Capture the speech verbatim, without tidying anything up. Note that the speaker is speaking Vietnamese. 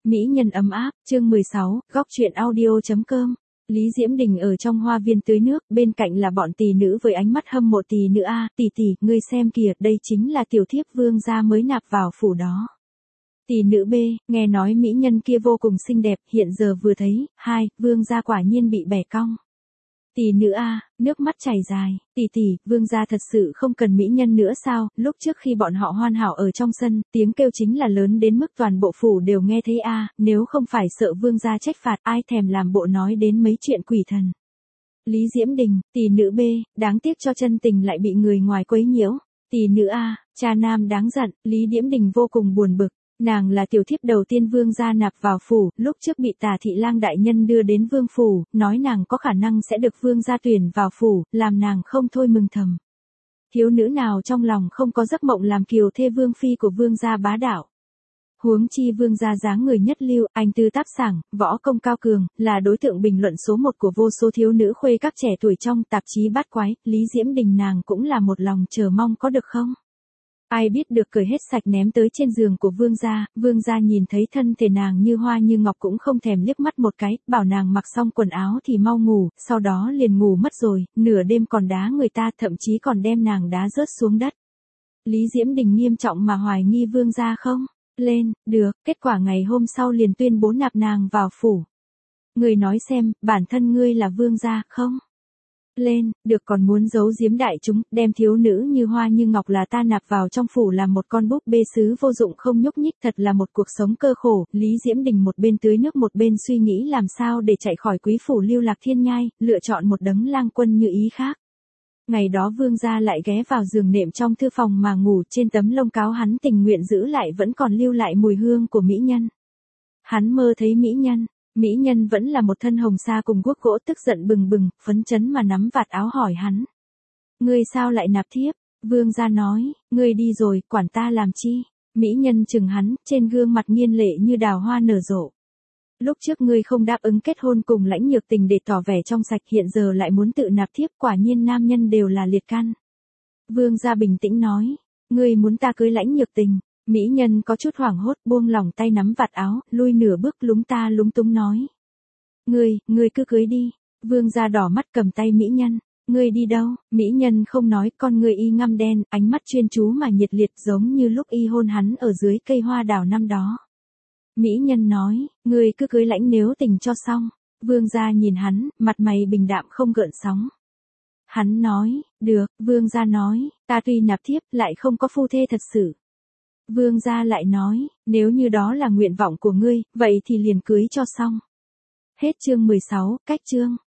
Mỹ nhân ấm áp, chương mười sáu, góc truyện audio.com. Lý Diễm Đình ở trong hoa viên tưới nước, bên cạnh là bọn tỷ nữ với ánh mắt hâm mộ tỷ nữ a, tỷ tỷ, ngươi xem kìa, đây chính là tiểu thiếp vương gia mới nạp vào phủ đó. Tỷ nữ B, nghe nói mỹ nhân kia vô cùng xinh đẹp, hiện giờ vừa thấy, hai, vương gia quả nhiên bị bẻ cong. Tỷ nữ A, nước mắt chảy dài, tỷ tỷ, vương gia thật sự không cần mỹ nhân nữa sao? Lúc trước khi bọn họ hoàn hảo ở trong sân, tiếng kêu chính là lớn đến mức toàn bộ phủ đều nghe thấy A, nếu không phải sợ vương gia trách phạt, ai thèm làm bộ nói đến mấy chuyện quỷ thần. Lý Diễm Đình, tỷ nữ B, đáng tiếc cho chân tình lại bị người ngoài quấy nhiễu. Tỷ nữ A, cha nam đáng giận, Lý Diễm Đình vô cùng buồn bực. Nàng là tiểu thiếp đầu tiên vương gia nạp vào phủ, lúc trước bị Tả Thị Lang đại nhân đưa đến vương phủ, nói nàng có khả năng sẽ được vương gia tuyển vào phủ, làm nàng không thôi mừng thầm. Thiếu nữ nào trong lòng không có giấc mộng làm kiều thê vương phi của vương gia bá đạo. Huống chi vương gia dáng người nhất lưu, anh tư tác sảng, võ công cao cường, là đối tượng bình luận số một của vô số thiếu nữ khuê các trẻ tuổi trong tạp chí bát quái, Lý Diễm Đình nàng cũng là một lòng chờ mong có được không? Ai biết được cởi hết sạch ném tới trên giường của vương gia, vương gia nhìn thấy thân thể nàng như hoa như ngọc cũng không thèm liếc mắt một cái, bảo nàng mặc xong quần áo thì mau ngủ, sau đó liền ngủ mất rồi, nửa đêm còn đá người ta, thậm chí còn đem nàng đá rớt xuống đất. Lý Diễm Đình nghiêm trọng mà hoài nghi vương gia không? Lên, được, kết quả ngày hôm sau liền tuyên bố nạp nàng vào phủ. Người nói xem, bản thân ngươi là vương gia không? Lên, được, còn muốn giấu giếm đại chúng, đem thiếu nữ như hoa như ngọc là ta nạp vào trong phủ làm một con búp bê sứ vô dụng không nhúc nhích, thật là một cuộc sống cơ khổ. Lý Diễm Đình một bên tưới nước một bên suy nghĩ làm sao để chạy khỏi quý phủ lưu lạc thiên nhai, lựa chọn một đấng lang quân như ý khác. Ngày đó vương gia lại ghé vào giường nệm trong thư phòng mà ngủ, trên tấm lông cáo hắn tình nguyện giữ lại vẫn còn lưu lại mùi hương của mỹ nhân. Hắn mơ thấy mỹ nhân. Mỹ nhân vẫn là một thân hồng sa cùng guốc gỗ, tức giận bừng bừng, phấn chấn mà nắm vạt áo hỏi hắn. Ngươi sao lại nạp thiếp? Vương gia nói, ngươi đi rồi, quản ta làm chi? Mỹ nhân chừng hắn, trên gương mặt nghiên lệ như đào hoa nở rộ. Lúc trước ngươi không đáp ứng kết hôn cùng Lãnh Nhược Tình để tỏ vẻ trong sạch, hiện giờ lại muốn tự nạp thiếp, quả nhiên nam nhân đều là liệt căn. Vương gia bình tĩnh nói, ngươi muốn ta cưới Lãnh Nhược Tình? Mỹ nhân có chút hoảng hốt, buông lỏng tay nắm vạt áo, lui nửa bước lúng ta lúng túng nói. Ngươi, ngươi cứ cưới đi. Vương gia đỏ mắt cầm tay mỹ nhân. Ngươi đi đâu? Mỹ nhân không nói, con ngươi y ngăm đen, ánh mắt chuyên chú mà nhiệt liệt giống như lúc y hôn hắn ở dưới cây hoa đào năm đó. Mỹ nhân nói, ngươi cứ cưới Lãnh Nếu Tình cho xong. Vương gia nhìn hắn, mặt mày bình đạm không gợn sóng. Hắn nói, được, vương gia nói, ta tuy nạp thiếp, lại không có phu thê thật sự. Vương gia lại nói, nếu như đó là nguyện vọng của ngươi, vậy thì liền cưới cho xong. Hết chương mười sáu, cách chương.